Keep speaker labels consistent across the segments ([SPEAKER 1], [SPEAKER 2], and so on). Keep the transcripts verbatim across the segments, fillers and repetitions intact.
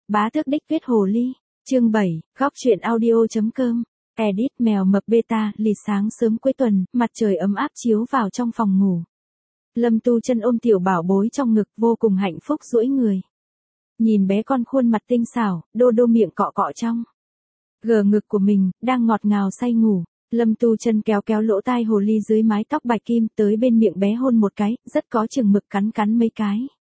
[SPEAKER 1] Bá tước đích viết hồ ly. Chương bảy, góc truyện audio.com. Edit mèo mập beta, lì sáng sớm cuối tuần, mặt trời ấm áp chiếu vào trong phòng ngủ. Lâm Tu Chân ôm tiểu bảo bối trong ngực, vô cùng hạnh phúc duỗi người. Nhìn bé con khuôn mặt tinh xảo, đô đô miệng cọ cọ trong gờ ngực của mình, đang ngọt ngào say ngủ. Lâm Tu Chân kéo kéo lỗ tai hồ ly dưới mái tóc bạch kim tới bên miệng bé hôn một cái, rất có chừng mực cắn cắn mấy cái.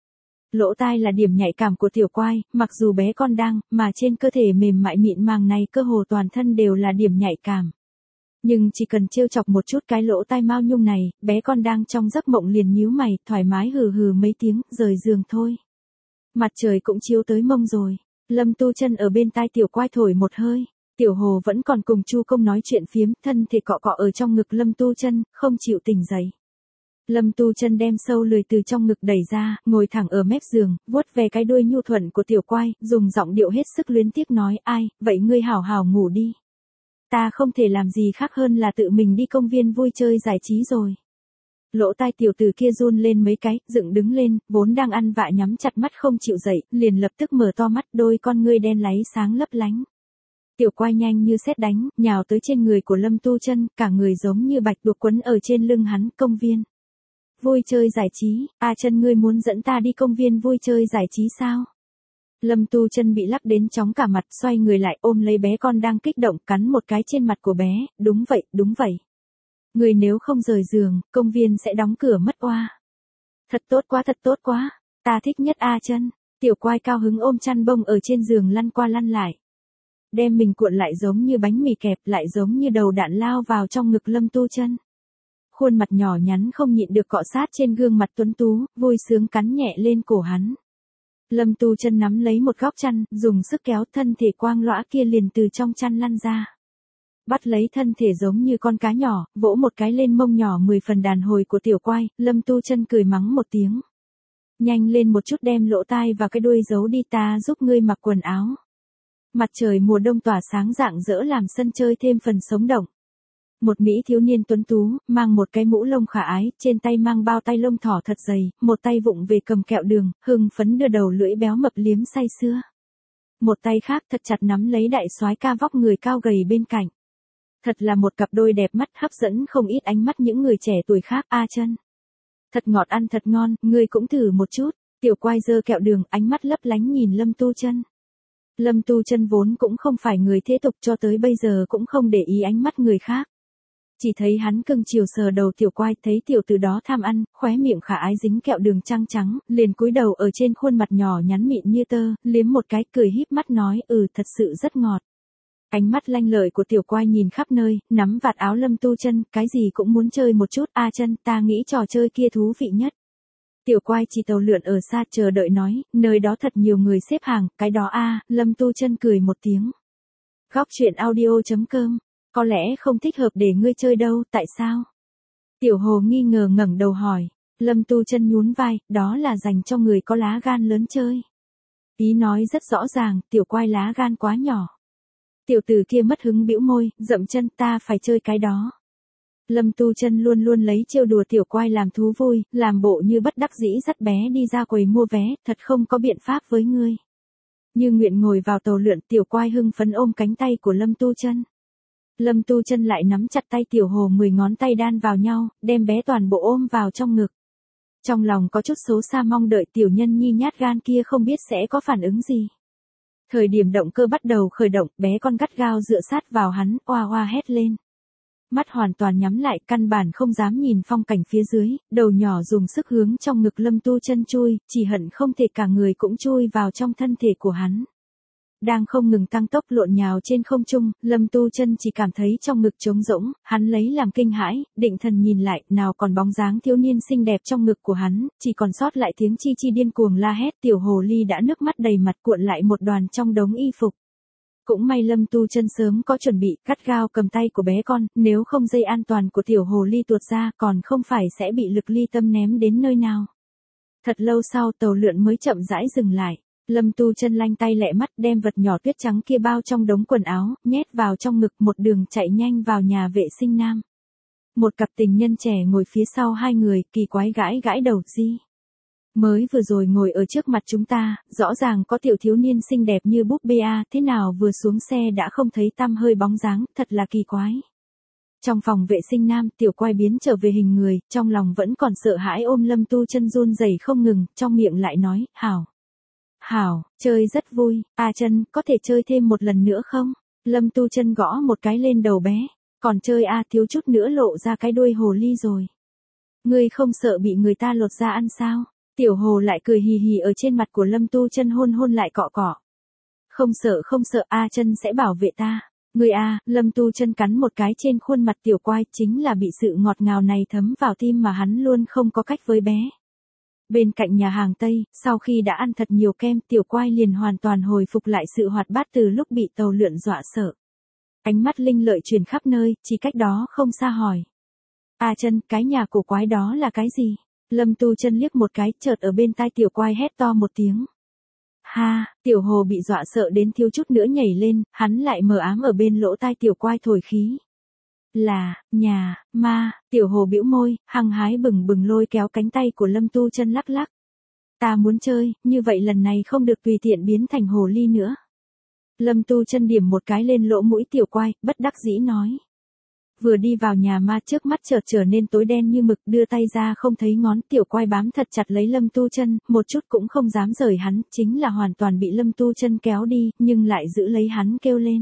[SPEAKER 1] Lỗ tai là điểm nhạy cảm của tiểu quai, mặc dù bé con đang, mà trên cơ thể mềm mại mịn màng này cơ hồ toàn thân đều là điểm nhạy cảm. Nhưng chỉ cần trêu chọc một chút cái lỗ tai mao nhung này, bé con đang trong giấc mộng liền nhíu mày, thoải mái hừ hừ mấy tiếng, rời giường thôi. Mặt trời cũng chiếu tới mông rồi. Lâm Tu Chân ở bên tai tiểu quai thổi một hơi. Tiểu hồ vẫn còn cùng Chu Công nói chuyện phiếm, thân thể cọ cọ ở trong ngực Lâm Tu Chân, không chịu tỉnh dậy. Lâm Tu Chân đem sâu lười từ trong ngực đẩy ra, ngồi thẳng ở mép giường, vuốt về cái đuôi nhu thuận của tiểu quai, dùng giọng điệu hết sức luyến tiếc nói, ai, vậy ngươi hảo hảo ngủ đi. Ta không thể làm gì khác hơn là tự mình đi công viên vui chơi giải trí rồi. Lỗ tai tiểu tử kia run lên mấy cái, dựng đứng lên, vốn đang ăn vạ nhắm chặt mắt không chịu dậy, liền lập tức mở to mắt, đôi con ngươi đen láy sáng lấp lánh. Tiểu quai nhanh như sét đánh, nhào tới trên người của Lâm Tu Chân, cả người giống như bạch tuộc quấn ở trên lưng hắn. Công viên vui chơi giải trí, a Chân ngươi muốn dẫn ta đi công viên vui chơi giải trí sao? Lâm Tu Chân bị lắc đến chóng cả mặt, xoay người lại ôm lấy bé con đang kích động, cắn một cái trên mặt của bé, đúng vậy, đúng vậy. Người nếu không rời giường, công viên sẽ đóng cửa mất oa. Thật tốt quá, thật tốt quá, ta thích nhất a Chân. Tiểu quai cao hứng ôm chăn bông ở trên giường lăn qua lăn lại. Đem mình cuộn lại giống như bánh mì kẹp, lại giống như đầu đạn lao vào trong ngực Lâm Tu Chân. Khuôn mặt nhỏ nhắn không nhịn được cọ sát trên gương mặt tuấn tú, vui sướng cắn nhẹ lên cổ hắn. Lâm Tu Chân nắm lấy một góc chăn, dùng sức kéo, thân thể quang lõa kia liền từ trong chăn lăn ra. Bắt lấy thân thể giống như con cá nhỏ, vỗ một cái lên mông nhỏ mười phần đàn hồi của tiểu quai, Lâm Tu Chân cười mắng một tiếng. Nhanh lên một chút đem lỗ tai và cái đuôi giấu đi, ta giúp ngươi mặc quần áo. Mặt trời mùa đông tỏa sáng rạng rỡ làm sân chơi thêm phần sống động. Một mỹ thiếu niên tuấn tú, mang một cái mũ lông khả ái, trên tay mang bao tay lông thỏ thật dày, một tay vụng về cầm kẹo đường, hưng phấn đưa đầu lưỡi béo mập liếm say sưa. Một tay khác thật chặt nắm lấy đại soái ca vóc người cao gầy bên cạnh. Thật là một cặp đôi đẹp mắt hấp dẫn không ít ánh mắt những người trẻ tuổi khác. A Chân, thật ngọt ăn thật ngon, ngươi cũng thử một chút. Tiểu quai giơ kẹo đường, ánh mắt lấp lánh nhìn Lâm Tu Chân. Lâm Tu Chân vốn cũng không phải người thế tục, cho tới bây giờ cũng không để ý ánh mắt người khác. Chỉ thấy hắn cưng chiều sờ đầu tiểu quai, thấy tiểu tử đó tham ăn, khóe miệng khả ái dính kẹo đường trắng trắng, liền cúi đầu ở trên khuôn mặt nhỏ nhắn mịn như tơ, liếm một cái, cười híp mắt nói, ừ, thật sự rất ngọt. Ánh mắt lanh lợi của tiểu quai nhìn khắp nơi, nắm vạt áo Lâm Tu Chân, cái gì cũng muốn chơi một chút. A Chân, ta nghĩ trò chơi kia thú vị nhất. Tiểu quai chỉ tàu lượn ở xa chờ đợi nói, nơi đó thật nhiều người xếp hàng, cái đó a. Lâm Tu Chân cười một tiếng. Góc truyện audio.com. Có lẽ không thích hợp để ngươi chơi đâu, tại sao? Tiểu hồ nghi ngờ ngẩng đầu hỏi. Lâm Tu Chân nhún vai, đó là dành cho người có lá gan lớn chơi. Ý nói rất rõ ràng, tiểu quai lá gan quá nhỏ. Tiểu tử kia mất hứng bĩu môi, dậm chân, ta phải chơi cái đó. Lâm Tu Chân luôn luôn lấy trêu đùa tiểu quai làm thú vui, làm bộ như bất đắc dĩ dắt bé đi ra quầy mua vé, thật không có biện pháp với ngươi. Như nguyện ngồi vào tàu lượn, tiểu quai hưng phấn ôm cánh tay của Lâm Tu Chân. Lâm Tu Chân lại nắm chặt tay tiểu hồ, mười ngón tay đan vào nhau, đem bé toàn bộ ôm vào trong ngực. Trong lòng có chút xấu xa mong đợi tiểu nhân nhi nhát gan kia không biết sẽ có phản ứng gì. Thời điểm động cơ bắt đầu khởi động, bé con gắt gao dựa sát vào hắn, oa oa hét lên. Mắt hoàn toàn nhắm lại, căn bản không dám nhìn phong cảnh phía dưới, đầu nhỏ dùng sức hướng trong ngực Lâm Tu Chân chui, chỉ hận không thể cả người cũng chui vào trong thân thể của hắn. Đang không ngừng tăng tốc lộn nhào trên không trung, Lâm Tu Chân chỉ cảm thấy trong ngực trống rỗng, hắn lấy làm kinh hãi, định thần nhìn lại, nào còn bóng dáng thiếu niên xinh đẹp trong ngực của hắn, chỉ còn sót lại tiếng chi chi điên cuồng la hét. Tiểu hồ ly đã nước mắt đầy mặt cuộn lại một đoàn trong đống y phục. Cũng may Lâm Tu Chân sớm có chuẩn bị, cắt gao cầm tay của bé con, nếu không dây an toàn của tiểu hồ ly tuột ra, còn không phải sẽ bị lực ly tâm ném đến nơi nào. Thật lâu sau tàu lượn mới chậm rãi dừng lại. Lâm Tu Chân lanh tay lẹ mắt đem vật nhỏ tuyết trắng kia bao trong đống quần áo, nhét vào trong ngực, một đường chạy nhanh vào nhà vệ sinh nam. Một cặp tình nhân trẻ ngồi phía sau hai người, kỳ quái gãi gãi đầu, gì? Mới vừa rồi ngồi ở trước mặt chúng ta, rõ ràng có tiểu thiếu niên xinh đẹp như búp bê a, thế nào vừa xuống xe đã không thấy tăm hơi bóng dáng, thật là kỳ quái. Trong phòng vệ sinh nam, tiểu quay biến trở về hình người, trong lòng vẫn còn sợ hãi ôm Lâm Tu Chân run rẩy không ngừng, trong miệng lại nói, hảo. Hảo, chơi rất vui, A Chân, có thể chơi thêm một lần nữa không? Lâm Tu Chân gõ một cái lên đầu bé, còn chơi a thiếu chút nữa lộ ra cái đuôi hồ ly rồi. Ngươi không sợ bị người ta lột da ăn sao? Tiểu hồ lại cười hì hì ở trên mặt của Lâm Tu Chân hôn hôn lại cọ cọ. Không sợ không sợ, A Chân sẽ bảo vệ ta. Ngươi a, Lâm Tu Chân cắn một cái trên khuôn mặt tiểu quai, chính là bị sự ngọt ngào này thấm vào tim mà hắn luôn không có cách với bé. Bên cạnh nhà hàng Tây, sau khi đã ăn thật nhiều kem, tiểu quai liền hoàn toàn hồi phục lại sự hoạt bát từ lúc bị tàu lượn dọa sợ. Ánh mắt linh lợi truyền khắp nơi, chỉ cách đó không xa hỏi. A Chân, cái nhà cổ quái đó là cái gì? Lâm Tu Chân liếc một cái, chợt ở bên tai tiểu quai hét to một tiếng. Ha, tiểu hồ bị dọa sợ đến thiếu chút nữa nhảy lên, hắn lại mờ ám ở bên lỗ tai tiểu quai thổi khí. Là, nhà, ma, tiểu hồ bĩu môi, hăng hái bừng bừng lôi kéo cánh tay của Lâm Tu Chân lắc lắc. Ta muốn chơi, như vậy lần này không được tùy tiện biến thành hồ ly nữa. Lâm Tu Chân điểm một cái lên lỗ mũi tiểu quai, bất đắc dĩ nói. Vừa đi vào nhà ma trước mắt chợt trở nên tối đen như mực, đưa tay ra không thấy ngón, tiểu quai bám thật chặt lấy Lâm Tu Chân, một chút cũng không dám rời hắn, chính là hoàn toàn bị Lâm Tu Chân kéo đi, nhưng lại giữ lấy hắn kêu lên.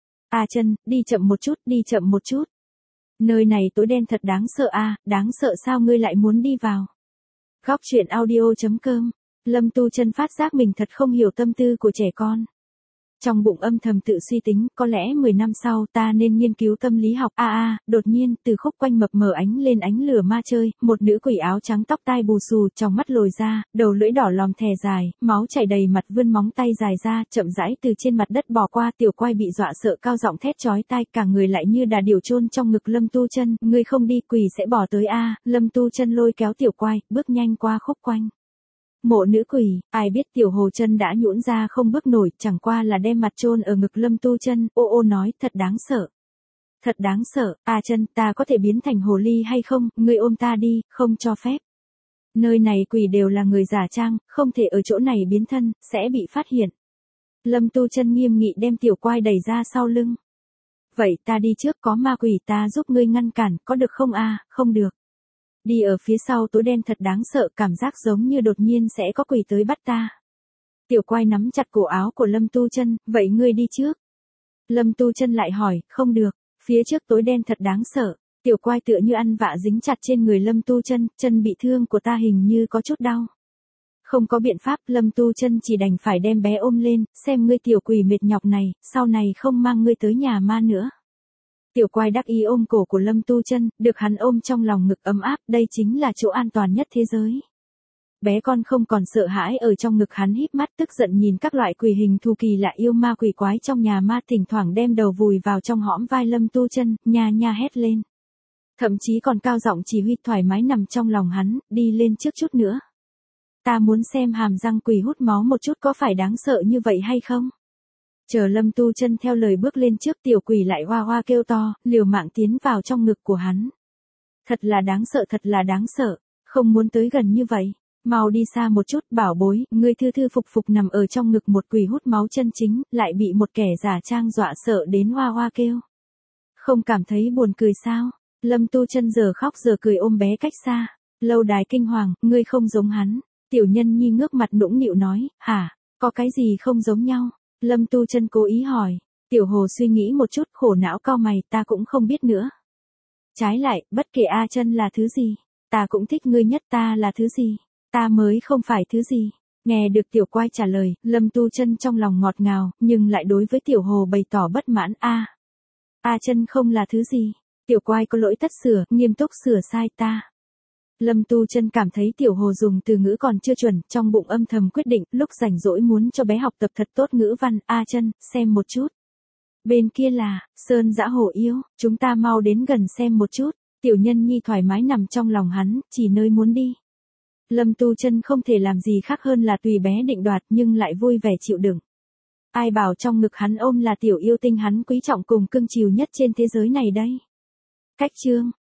[SPEAKER 1] A Chân, đi chậm một chút, đi chậm một chút. Nơi này tối đen thật đáng sợ a, đáng sợ sao ngươi lại muốn đi vào? Góc truyện audio chấm com. Lâm Tu Chân phát giác mình thật không hiểu tâm tư của trẻ con. Trong bụng âm thầm tự suy tính, có lẽ mười năm sau ta nên nghiên cứu tâm lý học. A a, đột nhiên, từ khúc quanh mập mờ ánh lên ánh lửa ma chơi, một nữ quỷ áo trắng tóc tai bù xù, trong mắt lồi ra, đầu lưỡi đỏ lòm thè dài, máu chảy đầy mặt vươn móng tay dài ra, chậm rãi từ trên mặt đất bò qua, tiểu quai bị dọa sợ cao giọng thét chói tai, cả người lại như đà điểu chôn trong ngực Lâm Tu Chân, ngươi không đi quỷ sẽ bỏ tới a. Lâm Tu Chân lôi kéo tiểu quai, bước nhanh qua khúc quanh. Mộ nữ quỷ, ai biết tiểu hồ chân đã nhũn ra không bước nổi, chẳng qua là đem mặt chôn ở ngực Lâm Tu Chân, ô ô nói, thật đáng sợ. Thật đáng sợ, A Chân, ta có thể biến thành hồ ly hay không, ngươi ôm ta đi, không cho phép. Nơi này quỷ đều là người giả trang, không thể ở chỗ này biến thân, sẽ bị phát hiện. Lâm Tu Chân nghiêm nghị đem tiểu quai đẩy ra sau lưng. Vậy ta đi trước, có ma quỷ ta giúp ngươi ngăn cản, có được không a? Không được. Đi ở phía sau tối đen thật đáng sợ, cảm giác giống như đột nhiên sẽ có quỷ tới bắt ta. Tiểu quai nắm chặt cổ áo của Lâm Tu Chân, vậy ngươi đi trước. Lâm Tu Chân lại hỏi, không được, phía trước tối đen thật đáng sợ. Tiểu quai tựa như ăn vạ dính chặt trên người Lâm Tu Chân, chân bị thương của ta hình như có chút đau. Không có biện pháp, Lâm Tu Chân chỉ đành phải đem bé ôm lên, xem ngươi tiểu quỷ mệt nhọc này, sau này không mang ngươi tới nhà ma nữa. Tiểu quai đắc ý ôm cổ của Lâm Tu Chân, được hắn ôm trong lòng ngực ấm áp, đây chính là chỗ an toàn nhất thế giới. Bé con không còn sợ hãi ở trong ngực hắn, híp mắt tức giận nhìn các loại quỷ hình thù kỳ lạ yêu ma quỷ quái trong nhà ma, thỉnh thoảng đem đầu vùi vào trong hõm vai Lâm Tu Chân, nha nha hét lên. Thậm chí còn cao giọng chỉ huy thoải mái nằm trong lòng hắn, đi lên trước chút nữa. Ta muốn xem hàm răng quỷ hút máu một chút có phải đáng sợ như vậy hay không? Chờ Lâm Tu Chân theo lời bước lên trước, tiểu quỷ lại hoa hoa kêu to, liều mạng tiến vào trong ngực của hắn. Thật là đáng sợ, thật là đáng sợ, không muốn tới gần như vậy, mau đi xa một chút, bảo bối, ngươi thư thư phục phục nằm ở trong ngực một quỷ hút máu chân chính, lại bị một kẻ giả trang dọa sợ đến hoa hoa kêu. Không cảm thấy buồn cười sao? Lâm Tu Chân giờ khóc giờ cười ôm bé cách xa. Lâu đài kinh hoàng, ngươi không giống hắn. Tiểu nhân nhi ngước mặt nũng nịu nói, hả, có cái gì không giống nhau? Lâm Tu Chân cố ý hỏi. Tiểu hồ suy nghĩ một chút, khổ não cau mày, ta cũng không biết nữa. Trái lại, bất kể A Chân là thứ gì, ta cũng thích ngươi nhất, ta là thứ gì, ta mới không phải thứ gì. Nghe được tiểu quai trả lời, Lâm Tu Chân trong lòng ngọt ngào, nhưng lại đối với tiểu hồ bày tỏ bất mãn. A, A Chân không là thứ gì. Tiểu quai có lỗi tất sửa, nghiêm túc sửa sai ta. Lâm Tu Chân cảm thấy tiểu hồ dùng từ ngữ còn chưa chuẩn, trong bụng âm thầm quyết định, lúc rảnh rỗi muốn cho bé học tập thật tốt ngữ văn. A Chân, xem một chút. Bên kia là, Sơn Dã Hồ Yêu, chúng ta mau đến gần xem một chút. Tiểu nhân nhi thoải mái nằm trong lòng hắn, chỉ nơi muốn đi. Lâm Tu Chân không thể làm gì khác hơn là tùy bé định đoạt, nhưng lại vui vẻ chịu đựng. Ai bảo trong ngực hắn ôm là tiểu yêu tinh hắn quý trọng cùng cưng chiều nhất trên thế giới này đây. Cách chương